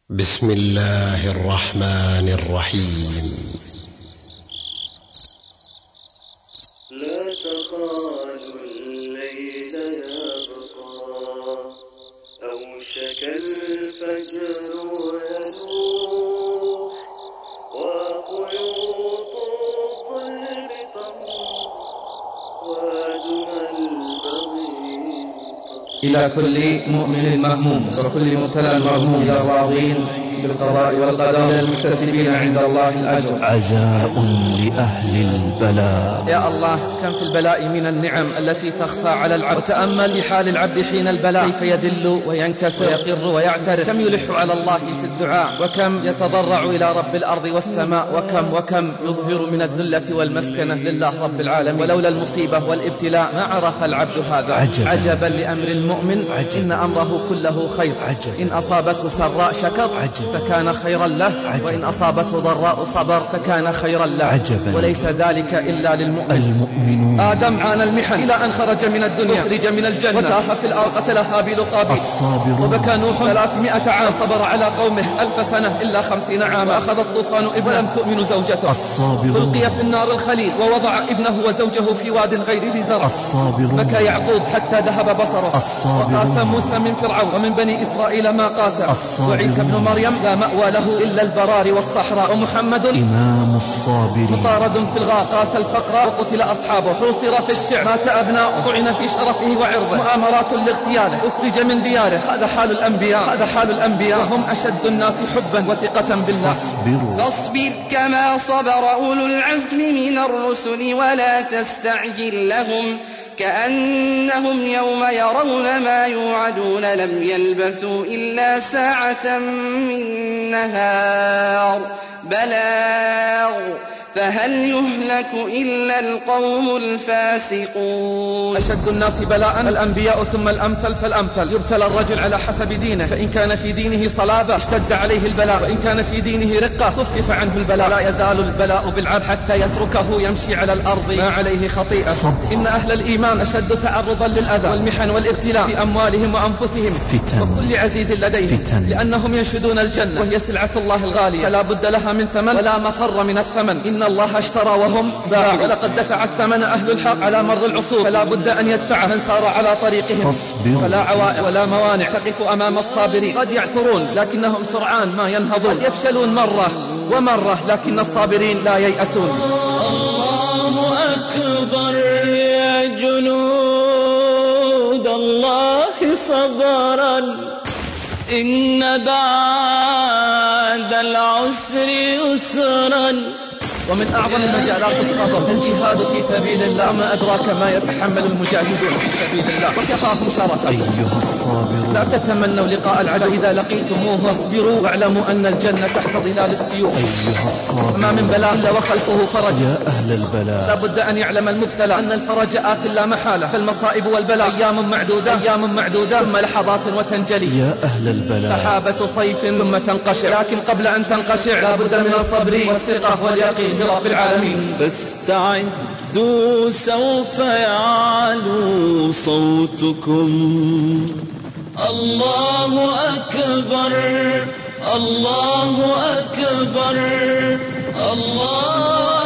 بسم الله الرحمن الرحيم. لا تخالوا الليل يبقى أوشك الفجر ويلوح وخيوط الظلم تمضي وأدمى البغي إلى كل مؤمن مهموم وكل مبتلى مرهوم، إلى الراضين بالقضاء والقدر، إلى المحتسبين عند الله الأجر. عزاء لأهل البلاء. يا الله، كم في البلاء من النعم التي تخفى على العبد. وتأمل في حال العبد حين البلاء، كيف يدل وينكسر ويقر ويعترف، كم يلح على الله في الدعاء، وكم يتضرع إلى رب الأرض والسماء، وكم يظهر من الذلة والمسكنة لله رب العالمين. ولولا المصيبة والابتلاء ما عرف العبد هذا. عجبا لأمر المؤمن، إن أمره كله خير. إن أصابته سراء شكر فكان خيرا له، وإن أصابته ضراء صبر فكان خيرا له. وليس ذلك إلا للمؤمن. آدم عانى المحن إلى أن خرج من الدنيا، خرج من الجنة، وتاه في الأرض، قتل هابيل قابيل. وبكى نوح 300 عام، صبر على قومه 1000 سنة إلا 50 عاما. أخذ الطوفان ابنه ولم تؤمن زوجته. ألقي في النار الخليل، ووضع ابنه وزوجه في واد غير ذي زرع. بكى يعقوب حتى ذهب بصره. وقاس موسى من فرعون ومن بني إسرائيل ما قاس. وعيسى ابن مريم لا مأوى له إلا البراري والصحراء. ومحمد إمام الصابرين مطارد في الغار، قاس الفقر وقتل أصحابه. حوصر في الشعر، مات أبناؤه، طعن في شرفه وعرضه. مؤامرات لاغتياله، أخرج من دياره. هذا حال الأنبياء، وهم أشد الناس حبا وثقة بالله. فاصبر كما صبر أولو العزم من الرسل ولا تستعجل لهم، كأنهم يوم يرون ما يوعدون لم يلبثوا إلا ساعة من نهار بلاغ، فهل يهلك إلا القوم الفاسقون. أشد الناس بلاء الأنبياء، ثم الأمثل فالأمثل. يبتلى الرجل على حسب دينه، فإن كان في دينه صلابة اشتد عليه البلاء، وإن كان في دينه رقة خفف عنه البلاء. لا يزال البلاء بالعبد حتى يتركه يمشي على الأرض ما عليه خطيئة. إن أهل الإيمان أشد تعرضا للأذى والمحن والابتلاء في أموالهم وأنفسهم وكل عزيز لديهم، لأنهم ينشدون الجنة وهي سلعة الله الغالية، فلا بد لها من ثمن ولا مفر من الثمن. إن الله اشترى وهم باعوا، ولقد دفع الثمن أهل الحق على مر العصور، فلا بد أن يدفع من سار على طريقهم. فلا عوائق ولا موانع تقف أمام الصابرين. قد يعثرون لكنهم سرعان ما ينهضون، قد يفشلون مرة ومرة لكن الصابرين لا ييأسون. الله أكبر يا جنود الله صبرا، إن بعد العسر يسرا. ومن أعظم المجالات الصبر الجهاد في سبيل الله، ما أدراك ما يتحمل المجاهدون في سبيل الله وكفاهم شرفا. أيها الصابرون، لا تتمنوا لقاء العدو، إذا لقيتموه واصبروا واعلموا أن الجنة تحت ظلال السيوف. أيها الصابرون، ما من بلاء إلا وخلفه فرج. يا أهل البلاء، لا بد أن يعلم المبتلى أن الفرج آت لا محالة، فالمصائب والبلاء أيام معدودة ثم لحظات وتنجلي. يا أهل البلاء، سحابة صيف ثم تنقشع، لكن قبل أن تنقشع لا بد من الصبر والثقة واليقين برب العالمين. فاستعدوا سوف يعلو صوتكم. الله أكبر الله أكبر الله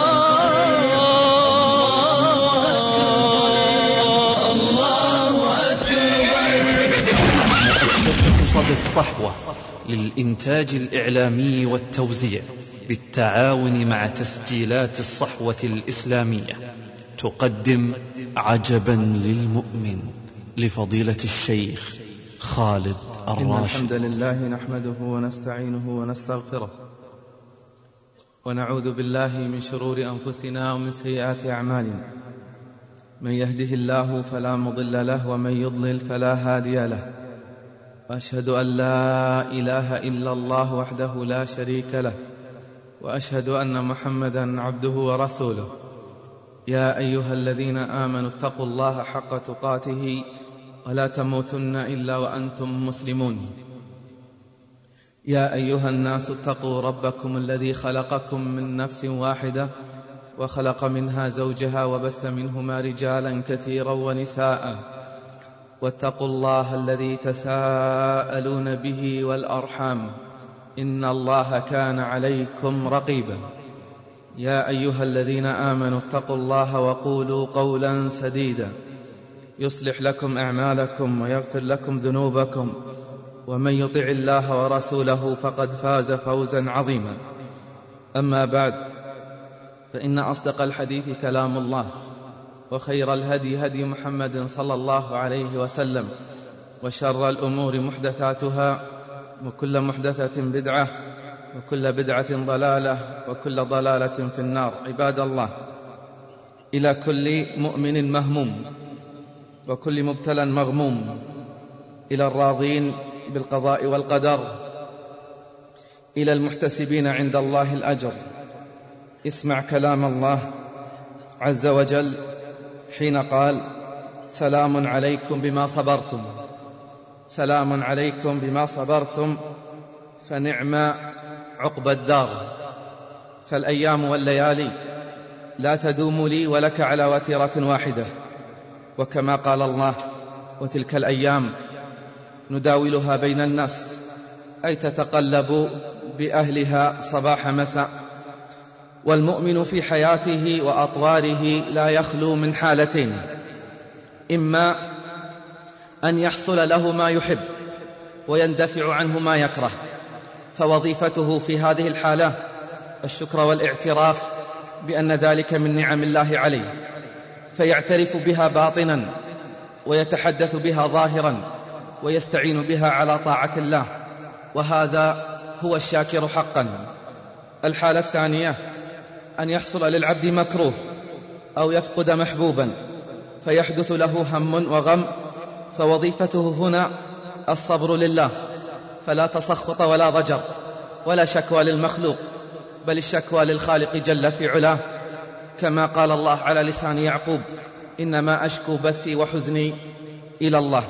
مؤسسة صدى الصحوة للإنتاج الإعلامي والتوزيع بالتعاون مع تسجيلات الصحوة الإسلامية تقدم عجبا للمؤمن لفضيلة الشيخ خالد الراشد. إن الحمد لله نحمده ونستعينه ونستغفره، ونعوذ بالله من شرور أنفسنا ومن سيئات أعمالنا. من يهده الله فلا مضل له، ومن يضلل فلا هادي له. وأشهد أن لا إله إلا الله وحده لا شريك له، وأشهد أن محمدا عبده ورسوله. يا أيها الذين آمنوا اتقوا الله حق تقاته ولا تموتن إلا وأنتم مسلمون. يا أيها الناس اتقوا ربكم الذي خلقكم من نفس واحدة وخلق منها زوجها وبث منهما رجالا كثيرا ونساء، واتقوا الله الذي تساءلون به والأرحام إن الله كان عليكم رقيبا. يا أيها الذين آمنوا اتقوا الله وقولوا قولا سديدا يصلح لكم أعمالكم ويغفر لكم ذنوبكم، ومن يطع الله ورسوله فقد فاز فوزا عظيما. أما بعد، فإن أصدق الحديث كلام الله، وخير الهدي هدي محمد صلى الله عليه وسلم، وشر الأمور محدثاتها، وكل محدثة بدعة، وكل بدعة ضلالة، وكل ضلالة في النار. عباد الله، إلى كل مؤمن مهموم وكل مبتلى مغموم، إلى الراضين بالقضاء والقدر، إلى المحتسبين عند الله الأجر، اسمع كلام الله عز وجل حين قال: سلام عليكم بما صبرتم. سلام عليكم بما صبرتم، فنعم عقبى الدار. فالأيام والليالي لا تدوم لي ولك على وتيرة واحدة، وكما قال الله: وتلك الأيام نداولها بين الناس، أي تتقلب بأهلها صباح مساء. والمؤمن في حياته وأطواره لا يخلو من حالتين: إما أن يحصل له ما يحب ويندفع عنه ما يكره، فوظيفته في هذه الحالة الشكر والاعتراف بأن ذلك من نعم الله عليه، فيعترف بها باطنا ويتحدث بها ظاهرا ويستعين بها على طاعة الله، وهذا هو الشاكر حقا. الحالة الثانية أن يحصل للعبد مكروه أو يفقد محبوبا فيحدث له هم وغم، فوظيفته هنا الصبر لله، فلا تسخط ولا ضجر ولا شكوى للمخلوق، بل الشكوى للخالق جل في علاه، كما قال الله على لسان يعقوب: إنما أشكو بثي وحزني إلى الله.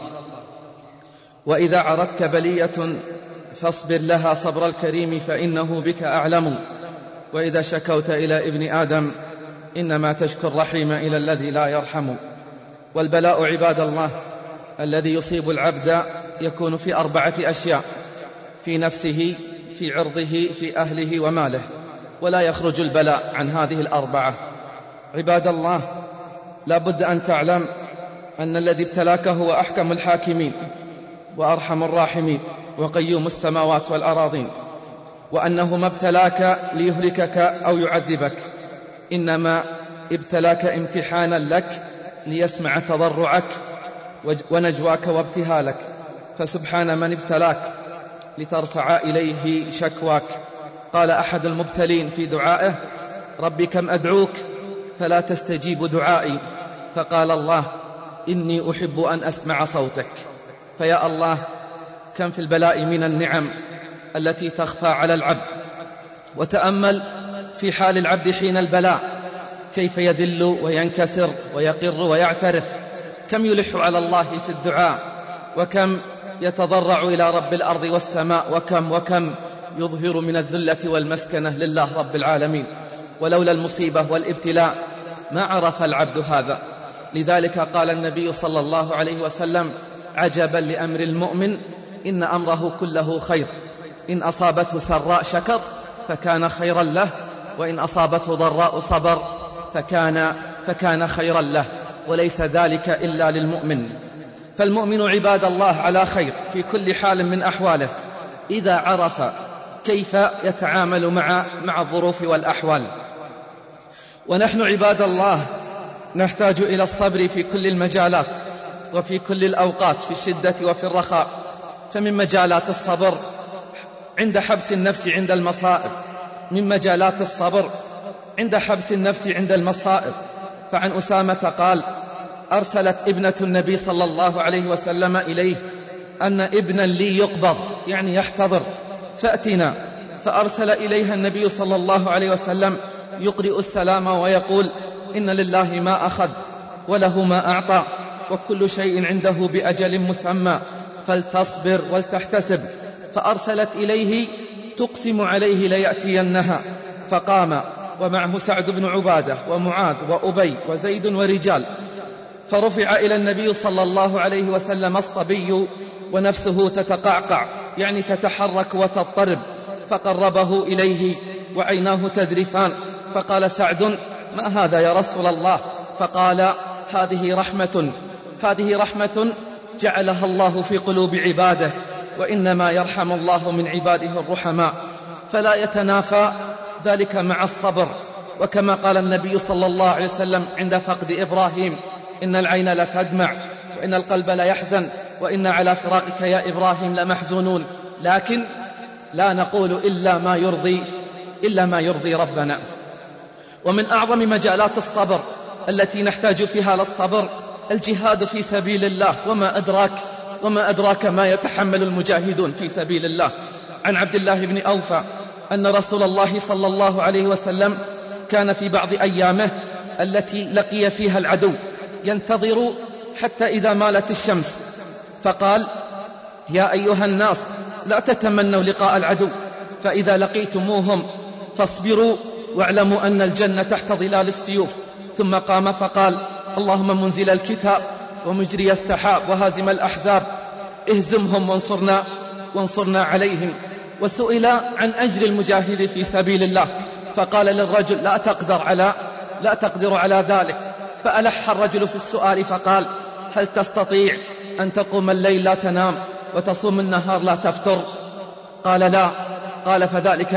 وإذا عرتك بلية فاصبر لها صبر الكريم، فإنه بك أعلم. وإذا شكوت إلى ابن آدم إنما تشكو الرحيم إلى الذي لا يرحم. والبلاء عباد الله الذي يصيب العبد يكون في 4 أشياء: في نفسه، في عرضه، في أهله، وماله، ولا يخرج البلاء عن هذه 4. عباد الله، لا بد أن تعلم أن الذي ابتلاك هو أحكم الحاكمين وأرحم الراحمين وقيوم السماوات والأراضين، وأنه ما ابتلاك ليهلكك أو يعذبك، إنما ابتلاك امتحانا لك ليسمع تضرعك ونجواك وابتهالك. فسبحان من ابتلاك لترفع إليه شكواك. قال أحد المبتلين في دعائه: ربي كم أدعوك فلا تستجيب دعائي، فقال الله: إني أحب أن أسمع صوتك. فيا الله، كم في البلاء من النعم التي تخفى على العبد. وتأمل في حال العبد حين البلاء، كيف يذل وينكسر ويقر ويعترف، كم يلح على الله في الدعاء، وكم يتضرع إلى رب الأرض والسماء، وكم يظهر من الذلة والمسكنة لله رب العالمين. ولولا المصيبة والابتلاء ما عرف العبد هذا. لذلك قال النبي صلى الله عليه وسلم: عجبا لأمر المؤمن، إن أمره كله خير، إن أصابته سراء شكر فكان خيرا له، وإن أصابته ضراء صبر فكان خيرا له، وليس ذلك إلا للمؤمن. فالمؤمن عباد الله على خير في كل حال من أحواله، إذا عرف كيف يتعامل مع الظروف والأحوال. ونحن عباد الله نحتاج إلى الصبر في كل المجالات وفي كل الأوقات، في الشدة وفي الرخاء. فمن مجالات الصبر عند حبس النفس عند المصائب، من مجالات الصبر عند حبس النفس عند المصائب. فعن أسامة قال: أرسلت ابنة النبي صلى الله عليه وسلم إليه أن ابنا لي يقبض، يعني يحتضر، فأتنا. فأرسل إليها النبي صلى الله عليه وسلم يقرئ السلام ويقول: إن لله ما أخذ وله ما أعطى، وكل شيء عنده بأجل مسمى، فلتصبر ولتحتسب. فأرسلت إليه تقسم عليه ليأتينها، فقام ومعه سعد بن عبادة ومعاذ وأبي وزيد ورجال. فرفع إلى النبي صلى الله عليه وسلم الصبي ونفسه تتقعقع، يعني تتحرك وتضطرب، فقربه إليه وعيناه تذرفان، فقال سعد: ما هذا يا رسول الله؟ فقال: هذه رحمة جعلها الله في قلوب عباده، وإنما يرحم الله من عباده الرحماء، فلا يتنافى ذلك مع الصبر. وكما قال النبي صلى الله عليه وسلم عند فقد إبراهيم: إن العين لتدمع وإن القلب ليحزن وإن على فراقك يا إبراهيم لمحزونون، لكن لا نقول إلا ما يرضي ربنا. ومن أعظم مجالات الصبر التي نحتاج فيها للصبر الجهاد في سبيل الله، وما أدراك ما يتحمل المجاهدون في سبيل الله. عن عبد الله بن أوفى أن رسول الله صلى الله عليه وسلم كان في بعض أيامه التي لقي فيها العدو ينتظر حتى إذا مالت الشمس، فقال: يا أيها الناس لا تتمنوا لقاء العدو، فإذا لقيتموهم فاصبروا واعلموا أن الجنة تحت ظلال السيوف. ثم قام فقال: اللهم منزل الكتاب ومجري السحاب وهازم الأحزاب اهزمهم وانصرنا عليهم. وسئل عن أجر المجاهد في سبيل الله، فقال للرجل: لا تقدر على ذلك. فألح الرجل في السؤال فقال: هل تستطيع أن تقوم الليل لا تنام وتصوم النهار لا تفطر؟ قال: لا. قال: فذلك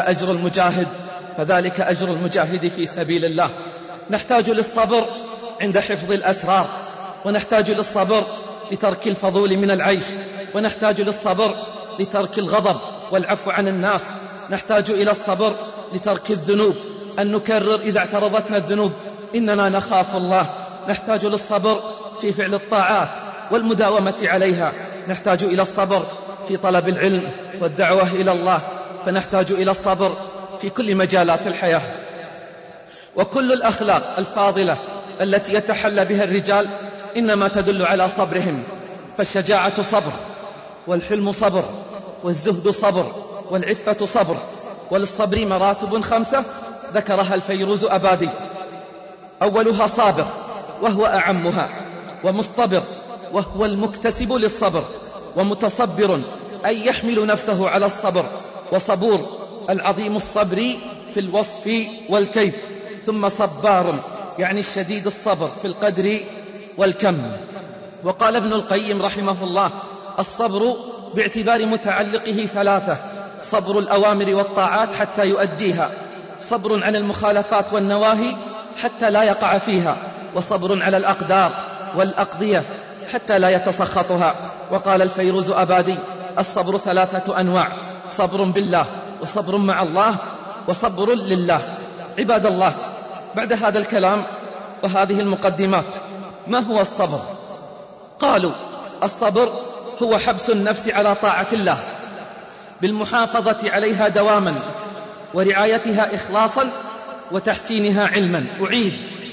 أجر المجاهد في سبيل الله. نحتاج للصبر عند حفظ الأسرار، ونحتاج للصبر لترك الفضول من العيش، ونحتاج للصبر لترك الغضب والعفو عن الناس، نحتاج إلى الصبر لترك الذنوب، أن نكرر إذا اعترضتنا الذنوب إننا نخاف الله، نحتاج للصبر في فعل الطاعات والمداومة عليها، نحتاج إلى الصبر في طلب العلم والدعوة إلى الله، فنحتاج إلى الصبر في كل مجالات الحياة. وكل الأخلاق الفاضلة التي يتحلى بها الرجال إنما تدل على صبرهم، فالشجاعة صبر، والحلم صبر، والزهد صبر، والعفة صبر. وللصبر مراتب 5 ذكرها الفيروز أبادي: أولها صابر وهو أعمها، ومصطبر وهو المكتسب للصبر، ومتصبر أي يحمل نفسه على الصبر، وصبور العظيم الصبر في الوصف والكيف، ثم صبار يعني الشديد الصبر في القدر والكم. وقال ابن القيم رحمه الله: الصبر باعتبار متعلقه 3: صبر الأوامر والطاعات حتى يؤديها، صبر عن المخالفات والنواهي حتى لا يقع فيها، وصبر على الأقدار والأقضية حتى لا يتسخطها. وقال الفيروز أبادي: الصبر 3 أنواع: صبر بالله، وصبر مع الله، وصبر لله. عباد الله، بعد هذا الكلام وهذه المقدمات، ما هو الصبر؟ قالوا: الصبر هو حبس النفس على طاعة الله بالمحافظة عليها دواما، ورعايتها إخلاصا، وتحسينها علما. أعيد: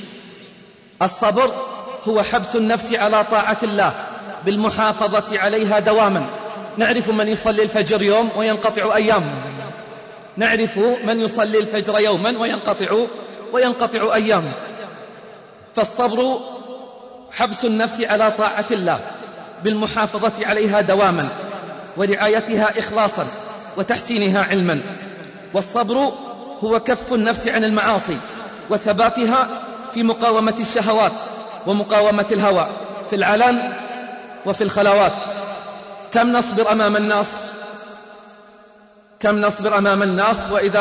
الصبر هو حبس النفس على طاعة الله بالمحافظة عليها دواما. نعرف من يصلي الفجر يوم وينقطع أيام، نعرف من يصلي الفجر يوما وينقطع أيام. فالصبر حبس النفس على طاعة الله بالمحافظة عليها دواما، ورعايتها إخلاصا، وتحسينها علما. والصبر هو كف النفس عن المعاصي وثباتها في مقاومة الشهوات ومقاومة الهوى في العلن وفي الخلوات. كم نصبر أمام الناس وإذا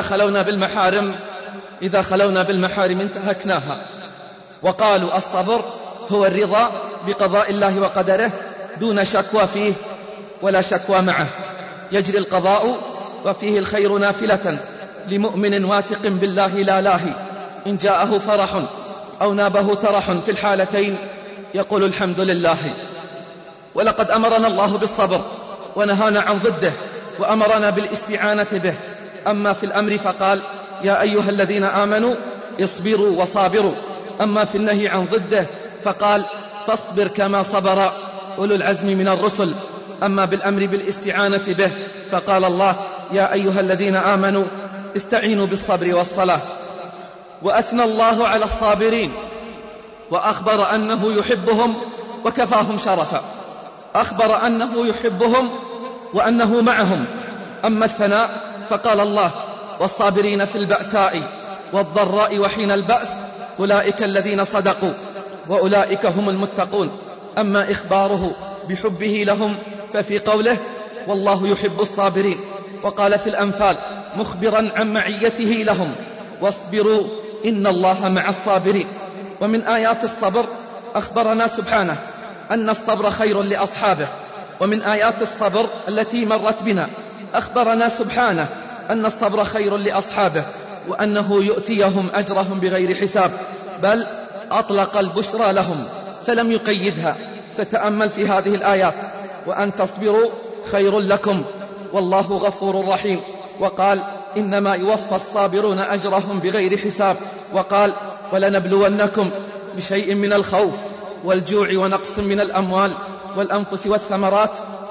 خلونا بالمحارم انتهكناها. وقالوا: الصبر هو الرضا بقضاء الله وقدره دون شكوى فيه ولا شكوى معه. يجري القضاء وفيه الخير نافلة لمؤمن واثق بالله لا لاهي، إن جاءه فرح أو نابه ترح في الحالتين يقول الحمد لله. ولقد أمرنا الله بالصبر ونهانا عن ضده، وأمرنا بالاستعانة به. أما في الأمر فقال: يا أيها الذين آمنوا اصبروا وصابروا. أما في النهي عن ضده فقال: فاصبر كما صبر أولو العزم من الرسل. أما بالأمر بالاستعانة به فقال الله: يا أيها الذين آمنوا استعينوا بالصبر والصلاة. وأثنى الله على الصابرين وأخبر أنه يحبهم وكفاهم شرفا. أخبر أنه يحبهم وأنه معهم. أما الثناء فقال الله: والصابرين في البأساء والضراء وحين البأس أولئك الذين صدقوا وأولئك هم المتقون. أما إخباره بحبه لهم ففي قوله: والله يحب الصابرين. وقال في الأنفال مخبرا عن معيته لهم: واصبروا إن الله مع الصابرين. ومن آيات الصبر أخبرنا سبحانه أن الصبر خير لأصحابه. ومن آيات الصبر التي مرت بنا أخبرنا سبحانه أن الصبر خير لأصحابه، وأنه يؤتيهم أجرهم بغير حساب، بل أطلق البشرى لهم فلم يقيدها. فتأمل في هذه الآيات: وأن تصبروا خير لكم والله غفور رحيم. وقال: إنما يوفى الصابرون أجرهم بغير حساب. وقال: ولنبلونكم بشيء من الخوف والجوع ونقص من الأموال والأنفس والثمرات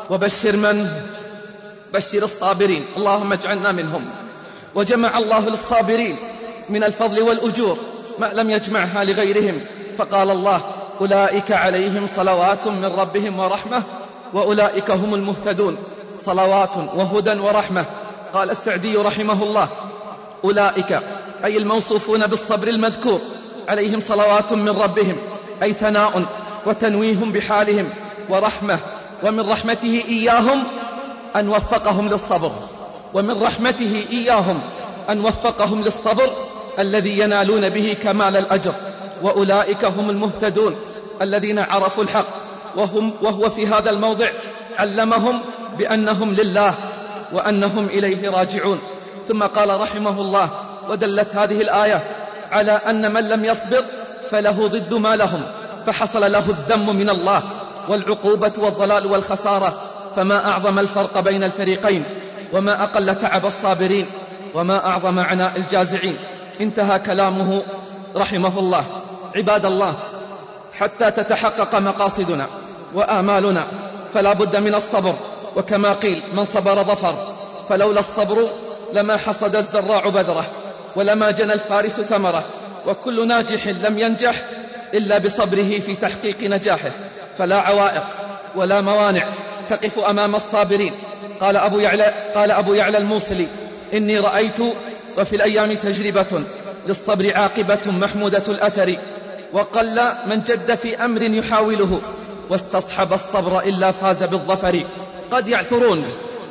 بشر الصابرين. اللهم اجعلنا منهم. وجمع الله للصابرين من الفضل والأجور ما لم يجمعها لغيرهم، فقال الله: أولئك عليهم صلوات من ربهم ورحمة وأولئك هم المهتدون. صلوات وهدى ورحمة. قال السعدي رحمه الله: أولئك أي الموصوفون بالصبر المذكور عليهم صلوات من ربهم، أي ثناء وتنويه بحالهم ورحمة. ومن رحمته إياهم أن وفقهم للصبر، ومن رحمته إياهم أن وفقهم للصبر الذي ينالون به كمال الأجر. وأولئك هم المهتدون الذين عرفوا الحق، وهو في هذا الموضع علمهم بأنهم لله وأنهم إليه راجعون. ثم قال رحمه الله: ودلت هذه الآية على أن من لم يصبر فله ضد ما لهم، فحصل له الذم من الله والعقوبة والضلال والخسارة. فما أعظم الفرق بين الفريقين، وما أقل تعب الصابرين، وما أعظم عناء الجازعين. انتهى كلامه رحمه الله. عباد الله، حتى تتحقق مقاصدنا وآمالنا فلا بد من الصبر. وكما قيل: من صبر ظفر. فلولا الصبر لما حصد الزراع بذره، ولما جنى الفارس ثمره. وكل ناجح لم ينجح إلا بصبره في تحقيق نجاحه. فلا عوائق ولا موانع تقف أمام الصابرين. قال أبو يعلى الموصلي: إني رأيت وفي الأيام تجربة للصبر عاقبة محمودة الأثر، وقل من جد في أمر يحاوله واستصحب الصبر إلا فاز بالظفر. قد يعثرون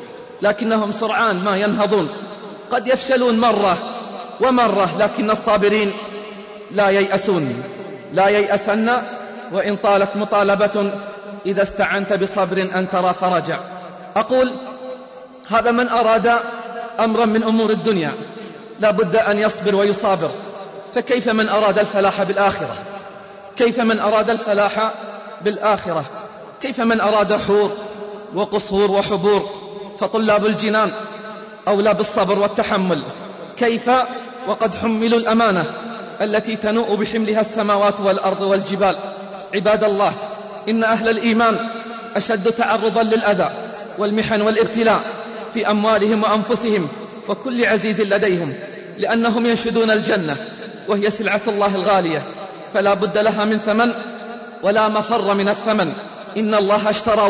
لكنهم سرعان ما ينهضون، قد يفشلون مرة ومرة، لكن الصابرين لا ييأسون. لا ييأسن وإن طالت مطالبة، إذا استعنت بصبر أن ترى فرجا. أقول: هذا من أراد أمرا من أمور الدنيا لا بد أن يصبر ويصابر. فكيف من أراد الفلاح بالآخرة؟ كيف من أراد الفلاح بالآخرة؟ كيف من أراد حور وقصور وحبور؟ فطلاب الجنان أولى بالصبر والتحمل. كيف وقد حملوا الأمانة التي تنوء بحملها السماوات والأرض والجبال. عباد الله، إن أهل الإيمان أشد تعرضا للأذى والمحن والابتلاء في أموالهم وأنفسهم وكل عزيز لديهم، لأنهم ينشدون الجنة وهي سلعة الله الغالية، فلا بد لها من ثمن ولا مفر من الثمن. إن الله اشترى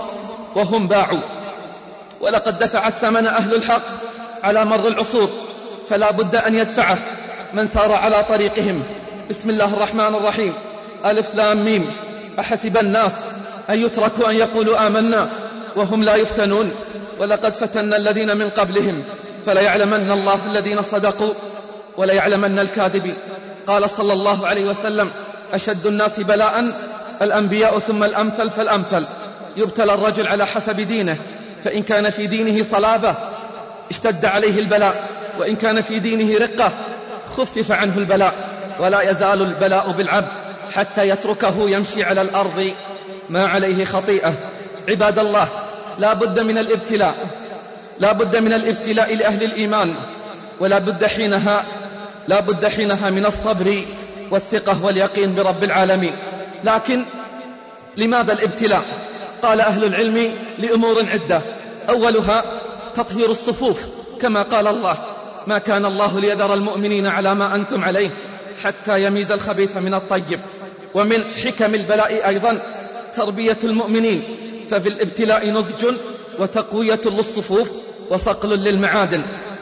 وهم باعوا، ولقد دفع الثمن أهل الحق على مر العصور، فلا بد أن يدفعه من سار على طريقهم. بسم الله الرحمن الرحيم. ألف لام ميم. أحسب الناس أن يتركوا أن يقولوا آمنا وهم لا يفتنون، ولقد فتنا الذين من قبلهم فليعلمن الله الذين صدقوا وليعلمن الكاذبين. قال صلى الله عليه وسلم: أشد الناس بلاء الأنبياء ثم الأمثل فالأمثل. يبتلى الرجل على حسب دينه، فإن كان في دينه صلابة اشتد عليه البلاء، وإن كان في دينه رقة خفف عنه البلاء. ولا يزال البلاء بالعبد حتى يتركه يمشي على الأرض ما عليه خطيئة. عباد الله، لا بد من الابتلاء، لا بد من الابتلاء لأهل الإيمان، ولا بد حينها من الصبر والثقة واليقين برب العالمين. لكن لماذا الابتلاء؟ قال أهل العلم: لأمور عدة. أولها تطهير الصفوف، كما قال الله: ما كان الله ليذر المؤمنين على ما أنتم عليه حتى يميز الخبيث من الطيب. ومن حكم البلاء أيضا تربية المؤمنين، ففي الابتلاء نضج وتقوية للصفوف وصقل للمعادن.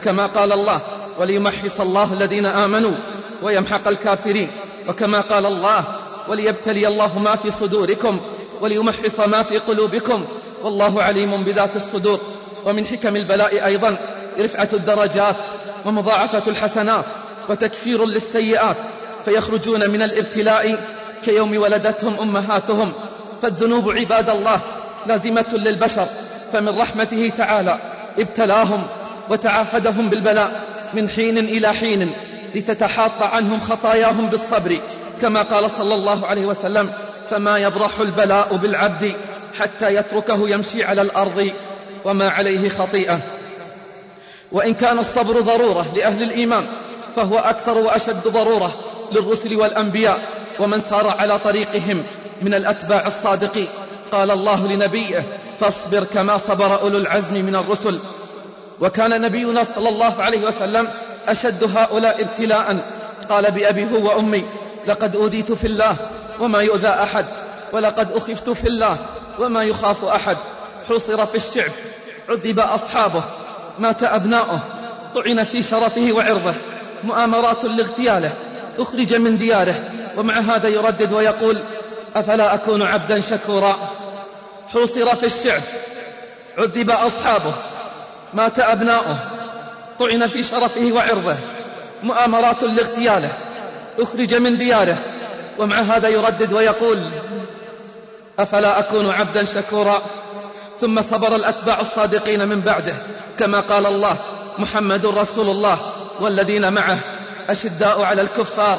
كما قال الله وليمحص الله الذين آمنوا ويمحق الكافرين، وكما قال الله وليبتلي الله ما في صدوركم وليمحص ما في قلوبكم والله عليم بذات الصدور. ومن حكم البلاء أيضا رفعة الدرجات ومضاعفة الحسنات وتكفير للسيئات، فيخرجون من الابتلاء كيوم ولدتهم أمهاتهم. فالذنوب عباد الله لازمة للبشر، فمن رحمته تعالى ابتلاهم وتعهدهم بالبلاء من حين إلى حين لتتحاط عنهم خطاياهم بالصبر، كما قال صلى الله عليه وسلم فما يبرح البلاء بالعبد حتى يتركه يمشي على الأرض وما عليه خطيئة. وإن كان الصبر ضرورة لأهل الإيمان فهو أكثر وأشد ضرورة للرسل والأنبياء ومن سار على طريقهم من الأتباع الصادقين. قال الله لنبيه فاصبر كما صبر أولو العزم من الرسل. وكان نبينا صلى الله عليه وسلم أشد هؤلاء ابتلاء، قال بأبي هو وأمي لقد أوذيت في الله وما يؤذى أحد، ولقد أخفت في الله وما يخاف أحد، حصر في الشعب، عذب أصحابه، مات أبناؤه، طعن في شرفه وعرضه، مؤامرات لاغتياله، أخرج من دياره، ومع هذا يردد ويقول أفلا أكون عبدا شكورا. حصر في الشعب، عذب أصحابه، مات أبناؤه، طعن في شرفه وعرضه، مؤامرات لاغتياله، أخرج من دياره، ومع هذا يردد ويقول أفلا أكون عبدا شكورا. ثم صبر الأتباع الصادقين من بعده، كما قال الله محمد رسول الله والذين معه أشداء على الكفار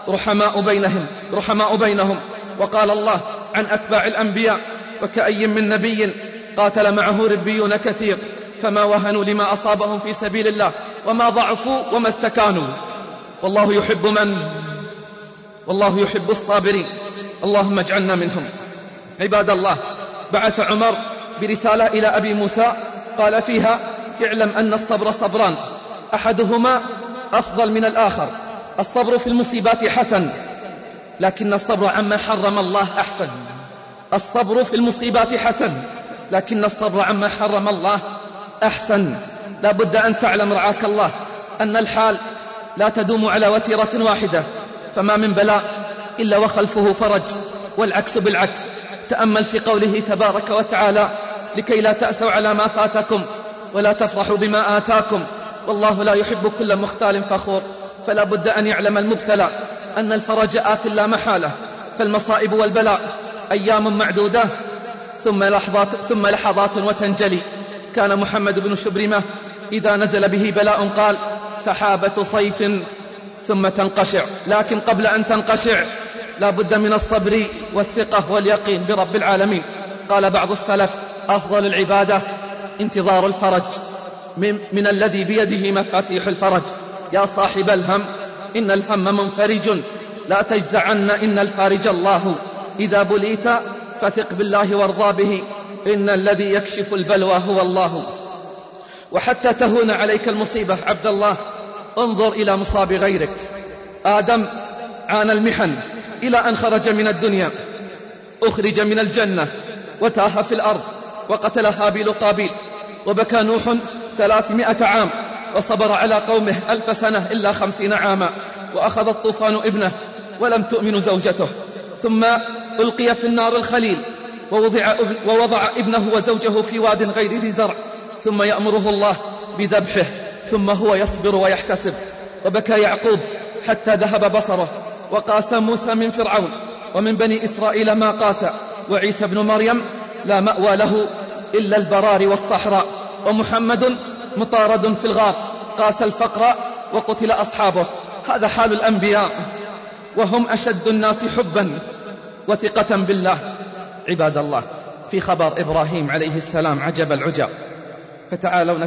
رحماء بينهم. وقال الله عن أتباع الأنبياء وكأي من نبي قاتل معه ربيون كثير فما وهنوا لما أصابهم في سبيل الله وما ضعفوا وما استكانوا والله يحب الصابرين. اللهم اجعلنا منهم. عباد الله، بعث عمر برسالة إلى أبي موسى قال فيها اعلم أن الصبر صبران أحدهما أفضل من الآخر. الصبر في المصيبات حسن، لكن الصبر عما حرم الله أحسن. الصبر في المصيبات حسن، لكن الصبر عما حرم الله أحسن. لا بد أن تعلم رعاك الله أن الحال لا تدوم على وتيرة واحدة، فما من بلاء إلا وخلفه فرج، والعكس بالعكس. تأمل في قوله تبارك وتعالى لكي لا تأسوا على ما فاتكم ولا تفرحوا بما آتاكم والله لا يحب كل مختال فخور. فلا بد أن يعلم المبتلى أن الفرج آت لا محالة، فالمصائب والبلاء أيام معدودة ثم لحظات وتنجلي. كان محمد بن شبرمة إذا نزل به بلاء قال سحابة صيف ثم تنقشع، لكن قبل أن تنقشع لا بد من الصبر والثقة واليقين برب العالمين. قال بعض السلف أفضل العبادة انتظار الفرج من الذي بيده مفاتيح الفرج. يا صاحب الهم إن الهم منفرج، لا تجزعن إن الفارج الله. إذا بليت فثق بالله وارضى به، إن الذي يكشف البلوى هو الله. وحتى تهون عليك المصيبة عبد الله انظر إلى مصاب غيرك. آدم عانى المحن إلى أن خرج من الدنيا، أخرج من الجنة وتاه في الأرض، وقتل هابيل قابيل. وبكى نوح 300 عام وصبر على قومه 1000 سنة إلا 50 عاما، وأخذ الطوفان ابنه ولم تؤمن زوجته. ثم ألقي في النار الخليل ووضع ابنه وزوجه في واد غير ذي زرع، ثم يأمره الله بذبحه ثم هو يصبر ويحتسب. وبكى يعقوب حتى ذهب بصره، وقاس موسى من فرعون ومن بني إسرائيل ما قاس. وعيسى بن مريم لا مأوى له إلا البرار والصحراء. ومحمد مطارد في الغار قاس الفقر وقتل أصحابه. هذا حال الأنبياء، وهم أشد الناس حبا وثقة بالله. عباد الله، في خبر إبراهيم عليه السلام عجب العجاب، فتعالوا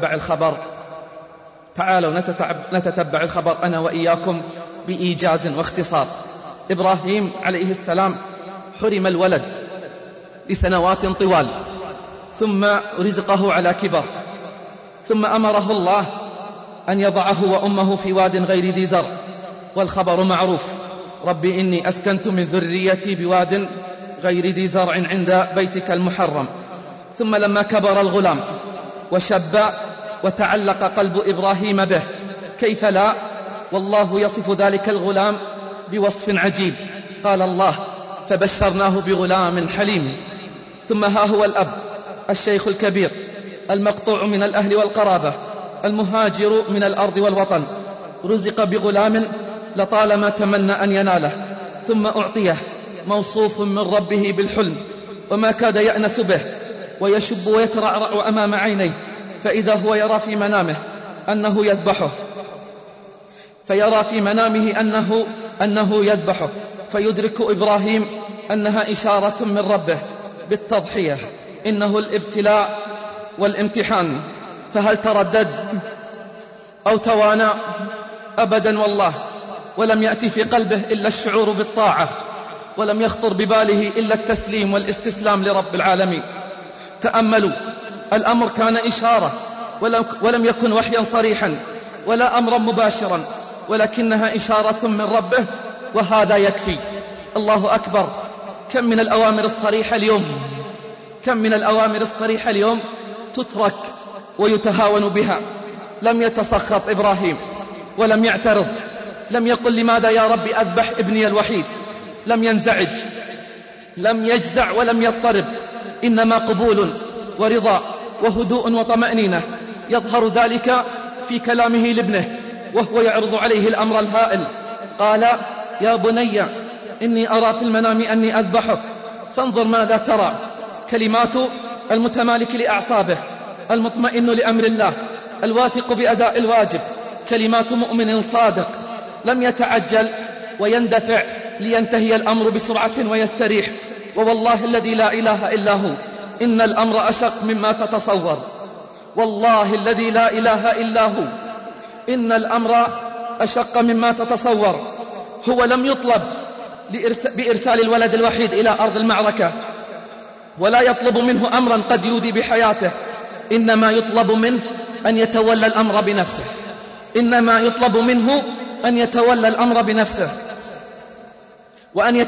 نتتبع الخبر أنا وإياكم بإيجاز واختصار. إبراهيم عليه السلام حرم الولد لسنوات طوال، ثم رزقه على كبر، ثم أمره الله أن يضعه وأمه في واد غير ذي زرع، والخبر معروف: رب إني أسكنت من ذريتي بواد غير ذي زرع عند بيتك المحرم. ثم لما كبر الغلام وشب وتعلق قلب إبراهيم به. كيف لا؟ والله يصف ذلك الغلام بوصف عجيب. قال الله: فبشرناه بغلام حليم. ثم ها هو الأب الشيخ الكبير المقطوع من الأهل والقرابة المهاجر من الأرض والوطن، رزق بغلام لطالما تمنى أن يناله، ثم أعطيه، موصوف من ربه بالحلم، وما كاد يأنس به، ويشب ويترعرع أمام عينيه، فإذا هو يرى في منامه أنه يذبحه، فيرى في منامه أنه يذبحه، فيدرك إبراهيم أنها إشارة من ربه بالتضحية، إنه الابتلاء والامتحان. فهل تردد أو توانى؟ أبدا والله، ولم يأتي في قلبه إلا الشعور بالطاعة، ولم يخطر بباله إلا التسليم والاستسلام لرب العالمين. تأملوا، الأمر كان إشارة ولم يكن وحيا صريحا ولا أمرا مباشرا، ولكنها إشارة من ربه، وهذا يكفي. الله أكبر، كم من الأوامر الصريحة اليوم تترك ويتهاون بها. لم يتسخط إبراهيم ولم يعترض، لم يقل لماذا يا رب أذبح ابني الوحيد، لم ينزعج، لم يجزع ولم يضطرب، إنما قبول ورضا وهدوء وطمأنينة. يظهر ذلك في كلامه لابنه وهو يعرض عليه الأمر الهائل. قال: يا بني إني أرى في المنام أني أذبحك فانظر ماذا ترى. كلمات المتمالك لأعصابه، المطمئن لأمر الله، الواثق بأداء الواجب، كلمات مؤمن صادق لم يتعجل ويندفع لينتهي الأمر بسرعة ويستريح. ووالله الذي لا إله إلا هو إن الأمر أشق مما تتصور. والله الذي لا إله إلا هو إن الأمر أشق مما تتصور. هو لم يطلب بإرسال الولد الوحيد إلى أرض المعركة، ولا يطلب منه أمرا قد يودي بحياته، إنما يطلب منه أن يتولى الأمر بنفسه، إنما يطلب منه أن يتولى الأمر بنفسه، وأن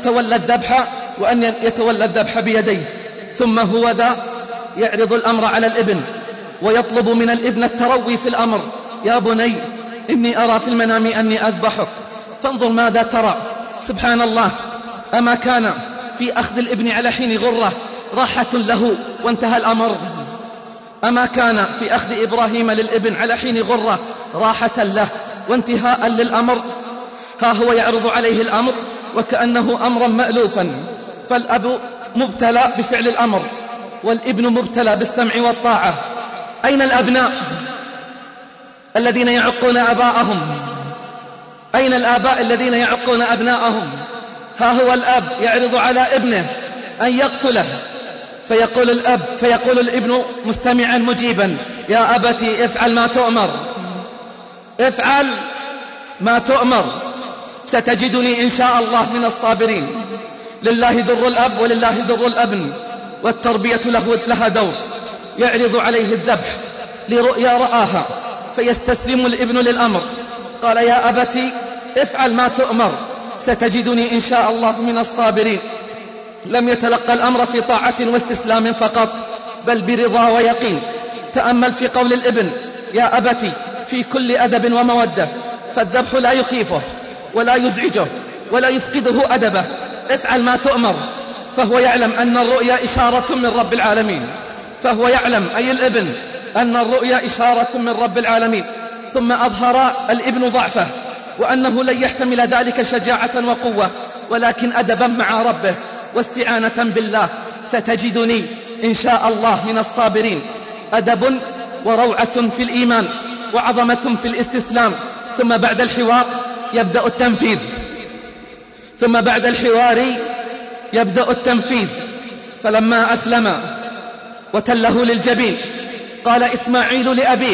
يتولى الذبح بيديه. ثم هو ذا يعرض الأمر على الابن ويطلب من الابن التروي في الأمر. يا بني إني أرى في المنام أني أذبحك فانظر ماذا ترى. سبحان الله، أما كان في أخذ الابن على حين غرة راحة له وانتهى الأمر؟ أما كان في أخذ إبراهيم للابن على حين غرة راحة له وانتهاء للأمر؟ ها هو يعرض عليه الأمر وكأنه أمرا مألوفا، فالأب مبتلى بفعل الأمر والابن مبتلى بالسمع والطاعة. أين الأبناء الذين يعقون أباءهم؟ أين الآباء الذين يعقون أبناءهم؟ ها هو الأب يعرض على ابنه أن يقتله، فيقول الابن مستمعا مجيبا: يا أبتي افعل ما تؤمر، افعل ما تؤمر، ستجدني إن شاء الله من الصابرين. لله در الأب ولله در الابن، والتربية لها دور. يعرض عليه الذبح لرؤيا رآها، فيستسلم الابن للأمر. قال: يا أبتي افعل ما تؤمر، ستجدني إن شاء الله من الصابرين. لم يتلقى الأمر في طاعة واستسلام فقط، بل برضا ويقين. تأمل في قول الابن: يا أبتي، في كل أدب ومودة، فالذبح لا يخيفه ولا يزعجه ولا يفقده أدبه. افعل ما تؤمر. فهو يعلم أن الرؤيا إشارة من رب العالمين، فهو يعلم أي الابن أن الرؤيا إشارة من رب العالمين. ثم أظهر الابن ضعفه وأنه لن يحتمل ذلك شجاعة وقوة، ولكن أدبا مع ربه واستعانة بالله. ستجدني إن شاء الله من الصابرين. أدب وروعة في الإيمان وعظمة في الاستسلام. ثم بعد الحوار يبدأ التنفيذ، فلما أسلم وتله للجبين قال إسماعيل لأبيه: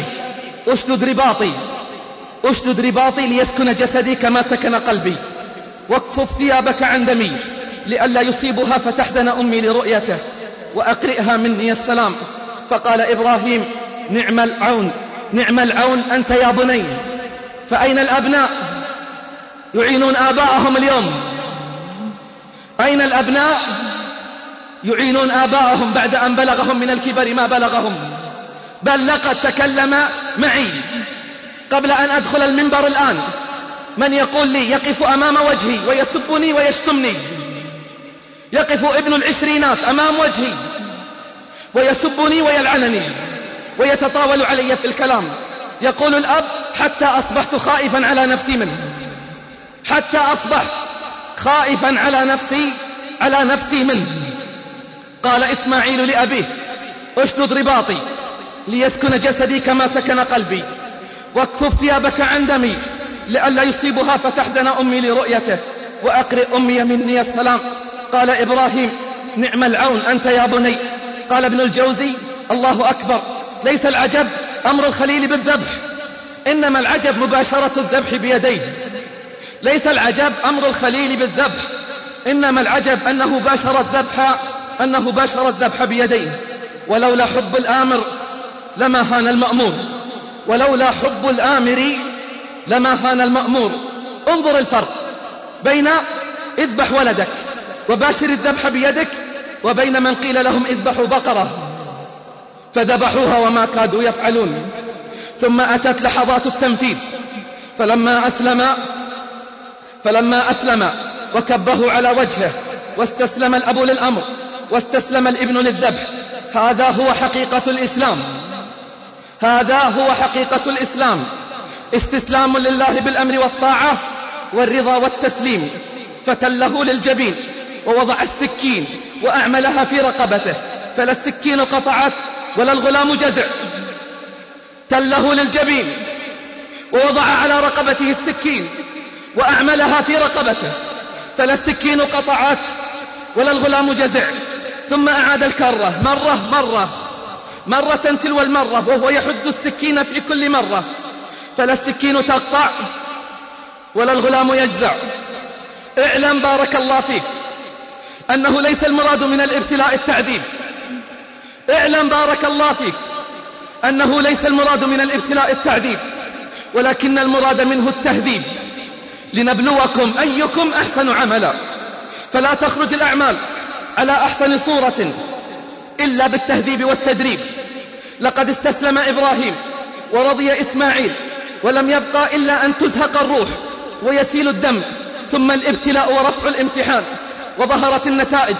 أشدد رباطي ليسكن جسدي كما سكن قلبي، واكفف ثيابك عن دمي لئلا يصيبها فتحزن أمي لرؤيته، وأقرئها مني السلام. فقال إبراهيم: نعم العون أنت يا بني. فأين الأبناء يعينون آباءهم اليوم؟ أين الأبناء يعينون آباءهم بعد أن بلغهم من الكبر ما بلغهم؟ بل لقد تكلم معي قبل أن أدخل المنبر الآن من يقول لي يقف أمام وجهي ويسبني ويشتمني، يقف ابن العشرينات أمام وجهي ويسبني ويلعنني ويتطاول علي في الكلام. يقول الأب: حتى أصبحت خائفا على نفسي منه، حتى أصبحت خائفا على نفسي منه. قال إسماعيل لأبيه: اشدد رباطي ليسكن جسدي كما سكن قلبي، واكفف ثيابك عن دمي لئلا يصيبها فتحزن أمي لرؤيته، وأقرئ أمي مني السلام. قال إبراهيم: نعم العون أنت يا بني. قال ابن الجوزي: الله أكبر، ليس العجب أمر الخليل بالذبح، إنما العجب مباشرة الذبح بيديه. ليس العجب أمر الخليل بالذبح، إنما العجب أنه باشر الذبح بيديه. ولولا حب الآمر لما هان المأمور، ولولا حب الآمر لما هان المأمور. انظر الفرق بين اذبح ولدك وباشر الذبح بيدك وبين من قيل لهم اذبحوا بقرة فذبحوها وما كادوا يفعلون. ثم أتت لحظات التنفيذ، فلما أسلم وكبه على وجهه واستسلم الأب للأمر واستسلم الابن للذبح. هذا هو حقيقة الإسلام، هذا هو حقيقة الإسلام، استسلام لله بالأمر والطاعة والرضا والتسليم. فتله للجبين ووضع السكين وأعملها في رقبته، فلا السكين قطعت ولا الغلام جزع. تله للجبين ووضع على رقبته السكين وأعملها في رقبته، فلا السكين قطعت ولا الغلام جزع. ثم أعاد الكرة مرة تلو المرة، وهو يحد السكين في كل مرة، فلا السكين تقطع ولا الغلام يجزع. اعلم بارك الله فيك أنه ليس المراد من الابتلاء التعذيب. اعلم بارك الله فيك أنه ليس المراد من الابتلاء التعذيب، ولكن المراد منه التهذيب، لنبلوكم أيكم أحسن عملا. فلا تخرج الأعمال على أحسن صورة إلا بالتهذيب والتدريب. لقد استسلم إبراهيم ورضي إسماعيل، ولم يبقى إلا أن تزهق الروح ويسيل الدم، ثم الابتلاء ورفع الامتحان، وظهرت النتائج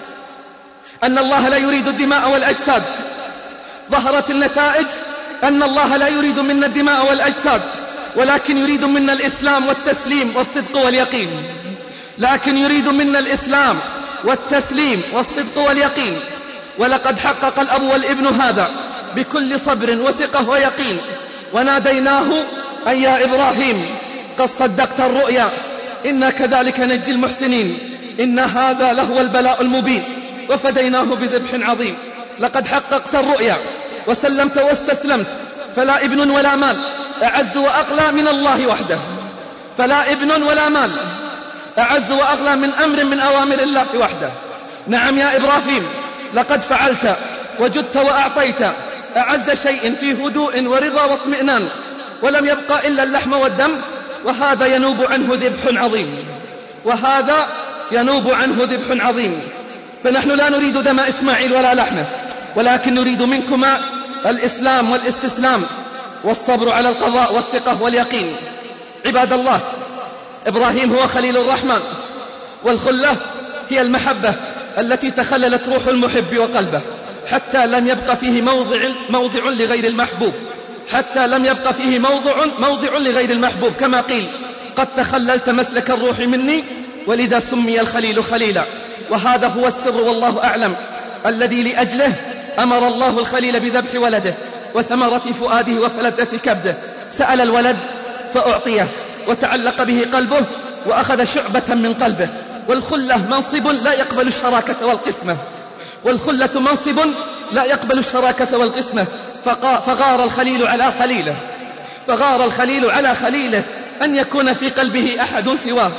أن الله لا يريد الدماء والأجساد. ظهرت النتائج أن الله لا يريد منا الدماء والأجساد، ولكن يريد منا الإسلام والتسليم والصدق واليقين. لكن يريد منا الإسلام والتسليم والصدق واليقين. ولقد حقق الأب والابن هذا بكل صبر وثقة ويقين، وناديناه أن يا إبراهيم قد صدقت الرؤيا، إنا كذلك نجزي المحسنين، إن هذا لهو البلاء المبين، وفديناه بذبح عظيم. لقد حققت الرؤيا وسلمت واستسلمت، فلا ابن ولا مال أعز وأغلى من الله وحده، فلا ابن ولا مال أعز وأغلى من أمر من أوامر الله وحده. نعم يا إبراهيم، لقد فعلت وجدت وأعطيت أعز شيء في هدوء ورضا واطمئنان، ولم يبقى إلا اللحم والدم، وهذا ينوب عنه ذبح عظيم، وهذا ينوب عنه ذبح عظيم. فنحن لا نريد دم إسماعيل ولا لحمه، ولكن نريد منكما الإسلام والاستسلام والصبر على القضاء والثقة واليقين. عباد الله، إبراهيم هو خليل الرحمن، والخلة هي المحبة التي تخللت روح المحب وقلبه، حتى لم يبق فيه موضع لغير المحبوب، حتى لم يبق فيه موضع لغير المحبوب، كما قيل: قد تخللت مسلك الروح مني، ولذا سمي الخليل خليلا. وهذا هو السر والله أعلم الذي لأجله أمر الله الخليل بذبح ولده وثمرة فؤاده وفلذة كبده. سأل الولد فأعطيه، وتعلق به قلبه وأخذ شعبة من قلبه. والخلة منصب لا يقبل الشراكة والقسمة، والخلة منصب لا يقبل الشراكة والقسمة. فغار الخليل على خليله، فغار الخليل على خليله أن يكون في قلبه أحد سواه،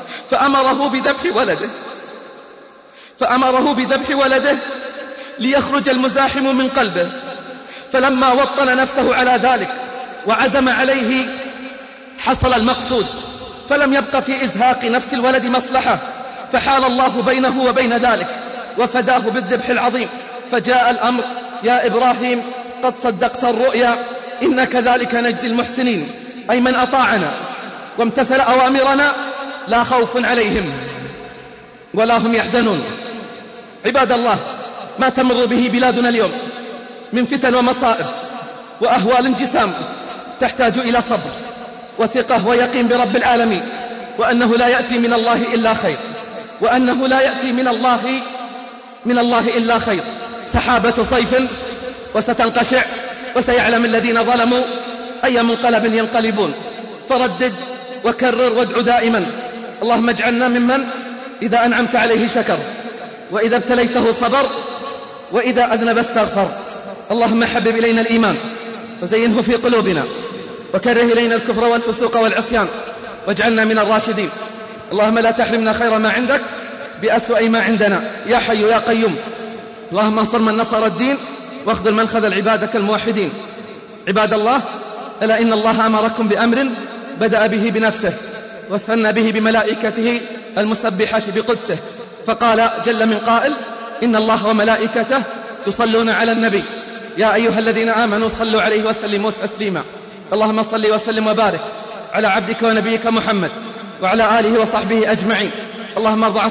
فأمره بذبح ولده ليخرج المزاحم من قلبه. فلما وطن نفسه على ذلك وعزم عليه حصل المقصود، فلم يبق في إزهاق نفس الولد مصلحة، فحال الله بينه وبين ذلك وفداه بالذبح العظيم. فجاء الأمر: يا إبراهيم قد صدقت الرؤيا إنا كذلك نجزي المحسنين، أي من أطاعنا وامتثل أوامرنا لا خوف عليهم ولا هم يحزنون. عباد الله، ما تمر به بلادنا اليوم من فتن ومصائب وأهوال جسام تحتاج إلى صبر وثقة ويقين برب العالمين، وأنه لا يأتي من الله إلا خير، وأنه لا يأتي من الله إلا خير. سحابة صيف وستنقشع، وسيعلم الذين ظلموا أي منقلب ينقلبون. فردد وكرر وادع دائما: اللهم اجعلنا ممن إذا أنعمت عليه شكر، وإذا ابتليته صبر، وإذا أذنب استغفر. اللهم حبب إلينا الإيمان وزينه في قلوبنا، وكره إلينا الكفر والفسوق والعصيان، واجعلنا من الراشدين. اللهم لا تحرمنا خير ما عندك بأسوأ ما عندنا يا حي يا قيوم. اللهم انصر من نصر الدين، واخذل من خذل عبادك الموحدين. عباد الله، ألا إن الله أمركم بأمر بدأ به بنفسه وثنى به بملائكته المسبحة بقدسه، فقال جل من قائل: إن الله وملائكته يصلون على النبي يا أيها الذين آمنوا صلوا عليه وسلموا تسليما. اللهم صل وسلم وبارك على عبدك ونبيك محمد وعلى آله وصحبه أجمعين. اللهم ارض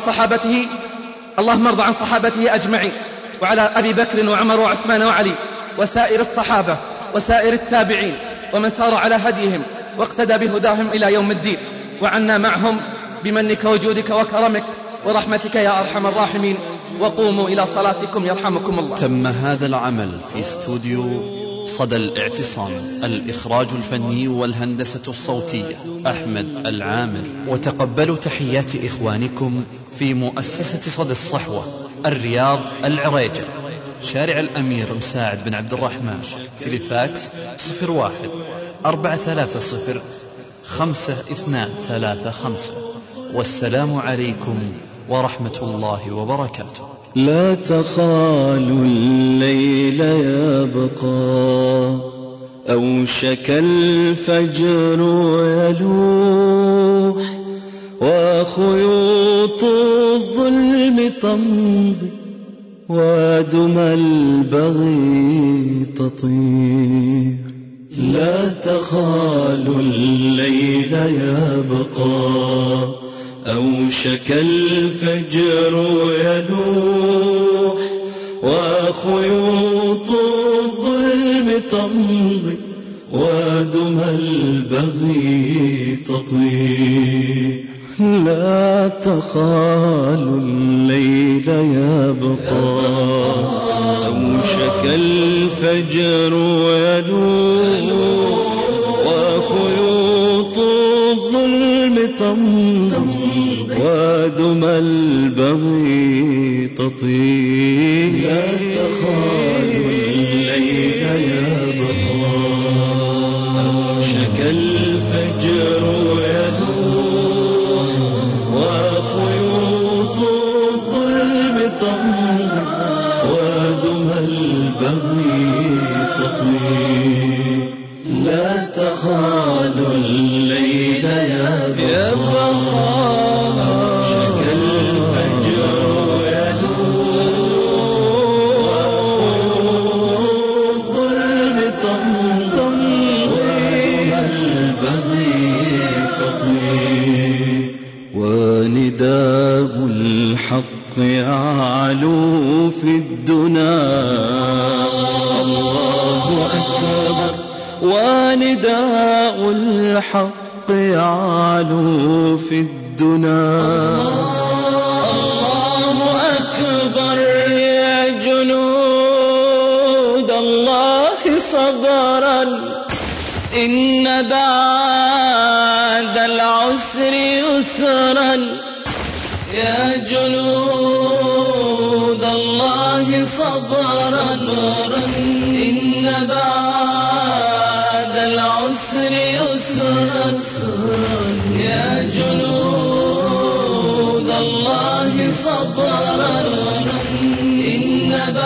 عن صحابته أجمعين، وعلى أبي بكر وعمر وعثمان وعلي وسائر الصحابة وسائر التابعين ومن سار على هديهم واقتدى بهداهم إلى يوم الدين، وعنا معهم بمنك وجودك وكرمك ورحمتك يا أرحم الراحمين. وقوموا إلى صلاتكم يرحمكم الله. تم هذا العمل في استوديو صدى الاعتصام، الإخراج الفني والهندسة الصوتية أحمد العامر. وتقبلوا تحيات إخوانكم في مؤسسة صدى الصحوة، الرياض العريجة، شارع الأمير مساعد بن عبد الرحمن، تليفاكس 01-430-5235. والسلام عليكم ورحمة الله وبركاته. لا تخالوا الليل يبقى، أوشك الفجر يلوح، وخيوط الظلم تمضي، ودم البغي تطير. لا تخالوا الليل يبقى، أوشك الفجر يلوح، وخيوط الظلم تمضي، ودم البغي تطير. لا تخالوا الليل يبقى، أوشك الفجر يلوح، وخيوط الظلم تمضي، ودم البغي تطير. لا تخالوا الليل يبقى، أوشك الفجر يلوح، وخيوط الظلم تمضي، ودم البغي تطير. لا تخالوا الليل يبقى، أوشك الفجر يلوح، وخيوط الظلم تمضي، البغي تطير. ونداء الحق يعلو في الدنا، الله أكبر. ونداء الحق يعلو في الدنا، الله أكبر. يا جنود الله صبرا، إن بعد العسر يسرا. يا جنود الله صبرا، إن بعد العسر يسرا. يا جنود الله صبرا، إن